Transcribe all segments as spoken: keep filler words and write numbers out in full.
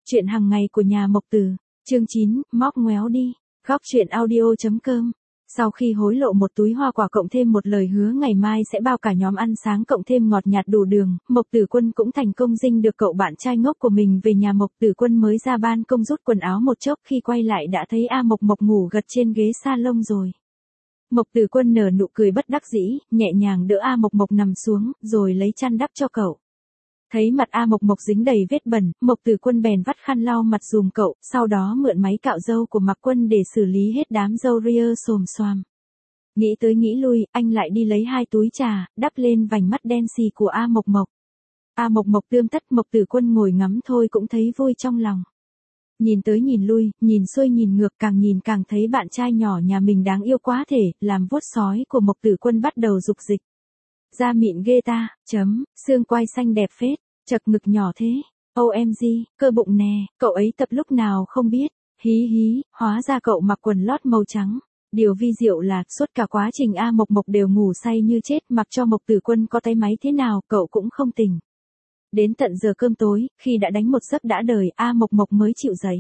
Chuyện hàng ngày của nhà Mộc Tử, chương chín, móc ngoéo đi, góc chuyện audio chấm com. Sau khi hối lộ một túi hoa quả cộng thêm một lời hứa ngày mai sẽ bao cả nhóm ăn sáng cộng thêm ngọt nhạt đủ đường, Mộc Tử Quân cũng thành công dinh được cậu bạn trai ngốc của mình về nhà. Mộc Tử Quân mới ra ban công rút quần áo một chốc, khi quay lại đã thấy A Mộc Mộc ngủ gật trên ghế salon rồi. Mộc Tử Quân nở nụ cười bất đắc dĩ, nhẹ nhàng đỡ A Mộc Mộc nằm xuống, rồi lấy chăn đắp cho cậu. Thấy mặt A Mộc Mộc dính đầy vết bẩn, Mộc Tử Quân bèn vắt khăn lau mặt dùm cậu, sau đó mượn máy cạo râu của Mạc Quân để xử lý hết đám râu ria xồm xoàm. Nghĩ tới nghĩ lui, anh lại đi lấy hai túi trà, đắp lên vành mắt đen xì của A Mộc Mộc. A Mộc Mộc tươm tất, Mộc Tử Quân ngồi ngắm thôi cũng thấy vui trong lòng. Nhìn tới nhìn lui, nhìn xuôi nhìn ngược, càng nhìn càng thấy bạn trai nhỏ nhà mình đáng yêu quá thể, làm vuốt sói của Mộc Tử Quân bắt đầu dục dịch. Da mịn ghê ta, chấm, xương quai xanh đẹp phết, chật ngực nhỏ thế, o em giê, cơ bụng nè, cậu ấy tập lúc nào không biết, hí hí, hóa ra cậu mặc quần lót màu trắng. Điều vi diệu là, suốt cả quá trình A Mộc Mộc đều ngủ say như chết, mặc cho Mộc Tử Quân có tay máy thế nào, cậu cũng không tỉnh. Đến tận giờ cơm tối, khi đã đánh một giấc đã đời, A Mộc Mộc mới chịu dậy.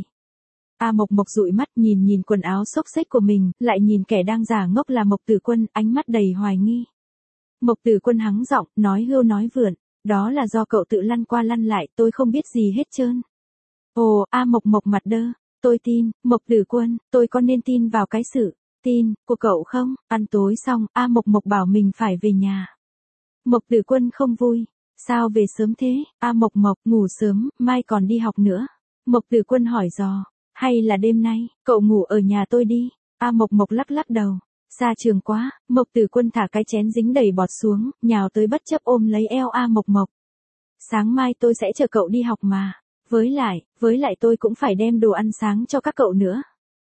A Mộc Mộc dụi mắt nhìn nhìn quần áo xốc xếch của mình, lại nhìn kẻ đang giả ngốc là Mộc Tử Quân, ánh mắt đầy hoài nghi. Mộc Tử Quân hắng giọng, nói hưu nói vượn, đó là do cậu tự lăn qua lăn lại, tôi không biết gì hết trơn. Ồ, A Mộc Mộc mặt đơ, tôi tin, Mộc Tử Quân, tôi có nên tin vào cái sự tin của cậu không? Ăn tối xong, A Mộc Mộc bảo mình phải về nhà. Mộc Tử Quân không vui, sao về sớm thế? A Mộc Mộc, ngủ sớm, mai còn đi học nữa. Mộc Tử Quân hỏi dò, hay là đêm nay, cậu ngủ ở nhà tôi đi? A Mộc Mộc lắc lắc đầu. Xa trường quá, Mộc Tử Quân thả cái chén dính đầy bọt xuống, nhào tới bất chấp ôm lấy eo A Mộc Mộc. Sáng mai tôi sẽ chờ cậu đi học mà. Với lại, với lại tôi cũng phải đem đồ ăn sáng cho các cậu nữa.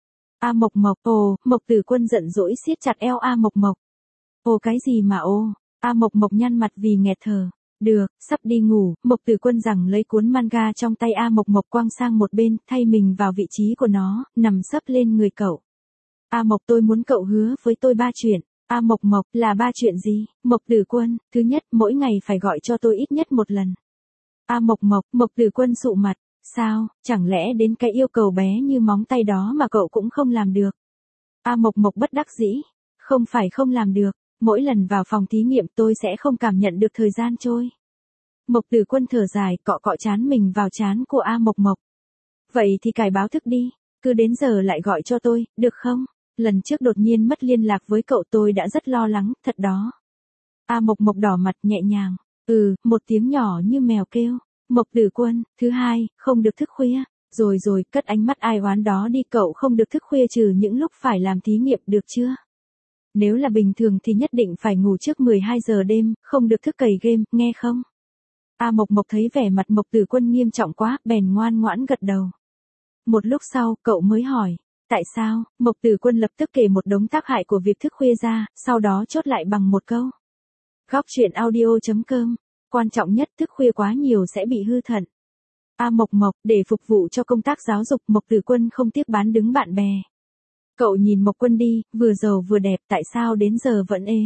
A Mộc Mộc, ồ, Mộc Tử Quân giận dỗi siết chặt eo A Mộc Mộc. Ồ cái gì mà ô, A Mộc Mộc nhăn mặt vì nghẹt thở. Được, sắp đi ngủ, Mộc Tử Quân rằng lấy cuốn manga trong tay A Mộc Mộc quăng sang một bên, thay mình vào vị trí của nó, nằm sấp lên người cậu. A Mộc, tôi muốn cậu hứa với tôi ba chuyện. A Mộc Mộc, là ba chuyện gì? Mộc Tử Quân, thứ nhất, mỗi ngày phải gọi cho tôi ít nhất một lần. A Mộc Mộc, Mộc Tử Quân sụ mặt, sao, chẳng lẽ đến cái yêu cầu bé như móng tay đó mà cậu cũng không làm được? A Mộc Mộc bất đắc dĩ, không phải không làm được, mỗi lần vào phòng thí nghiệm tôi sẽ không cảm nhận được thời gian trôi. Mộc Tử Quân thở dài, cọ cọ trán mình vào trán của A Mộc Mộc. Vậy thì cài báo thức đi, cứ đến giờ lại gọi cho tôi, được không? Lần trước đột nhiên mất liên lạc với cậu tôi đã rất lo lắng, thật đó. A Mộc Mộc đỏ mặt nhẹ nhàng, ừ, một tiếng nhỏ như mèo kêu. Mộc Tử Quân, thứ hai, không được thức khuya. Rồi rồi, cất ánh mắt ai oán đó đi, cậu không được thức khuya trừ những lúc phải làm thí nghiệm, được chưa? Nếu là bình thường thì nhất định phải ngủ trước mười hai giờ đêm, không được thức cày game, nghe không? A Mộc Mộc thấy vẻ mặt Mộc Tử Quân nghiêm trọng quá, bèn ngoan ngoãn gật đầu. Một lúc sau, cậu mới hỏi. Tại sao? Mộc Tử Quân lập tức kể một đống tác hại của việc thức khuya ra, sau đó chốt lại bằng một câu. Góc chuyện audio chấm com. Quan trọng nhất, thức khuya quá nhiều sẽ bị hư thận. A Mộc Mộc, để phục vụ cho công tác giáo dục, Mộc Tử Quân không tiếc bán đứng bạn bè. Cậu nhìn Mộc Quân đi, vừa giàu vừa đẹp, tại sao đến giờ vẫn ế?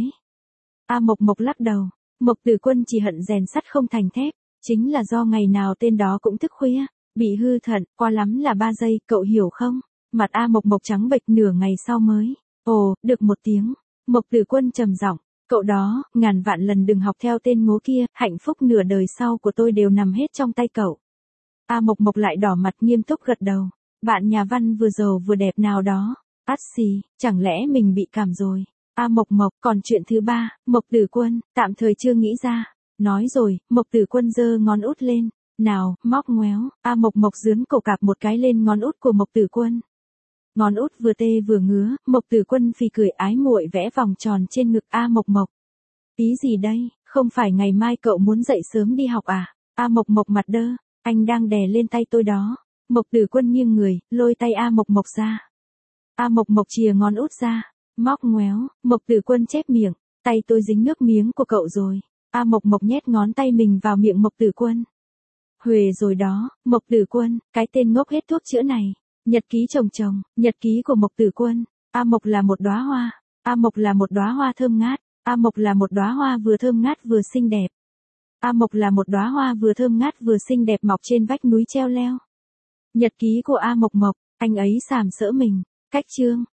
A Mộc Mộc lắc đầu. Mộc Tử Quân chỉ hận rèn sắt không thành thép, chính là do ngày nào tên đó cũng thức khuya, bị hư thận, qua lắm là ba giây, cậu hiểu không? Mặt A Mộc Mộc trắng bệch, nửa ngày sau mới, ồ, được một tiếng. Mộc Tử Quân trầm giọng, cậu đó, ngàn vạn lần đừng học theo tên ngố kia, hạnh phúc nửa đời sau của tôi đều nằm hết trong tay cậu. A Mộc Mộc lại đỏ mặt nghiêm túc gật đầu, bạn nhà văn vừa giàu vừa đẹp nào đó, ắt xì, chẳng lẽ mình bị cảm rồi. A Mộc Mộc, còn chuyện thứ ba, Mộc Tử Quân, tạm thời chưa nghĩ ra. Nói rồi, Mộc Tử Quân giơ ngón út lên, nào, móc ngoéo. A Mộc Mộc dướn cổ cạp một cái lên ngón út của Mộc Tử Quân. Ngón út vừa tê vừa ngứa, Mộc Tử Quân phì cười ái muội vẽ vòng tròn trên ngực A Mộc Mộc. Ý gì đây, không phải ngày mai cậu muốn dậy sớm đi học à? A Mộc Mộc mặt đơ, anh đang đè lên tay tôi đó. Mộc Tử Quân nghiêng người, lôi tay A Mộc Mộc ra. A Mộc Mộc chìa ngón út ra, móc ngoéo, Mộc Tử Quân chép miệng, tay tôi dính nước miếng của cậu rồi. A Mộc Mộc nhét ngón tay mình vào miệng Mộc Tử Quân. Huề rồi đó, Mộc Tử Quân, cái tên ngốc hết thuốc chữa này. Nhật ký chồng chồng, nhật ký của Mộc Tử Quân. A Mộc là một đóa hoa, A Mộc là một đóa hoa thơm ngát, A Mộc là một đóa hoa vừa thơm ngát vừa xinh đẹp. A Mộc là một đóa hoa vừa thơm ngát vừa xinh đẹp mọc trên vách núi treo leo. Nhật ký của A Mộc Mộc, anh ấy sàm sỡ mình. Cách chương.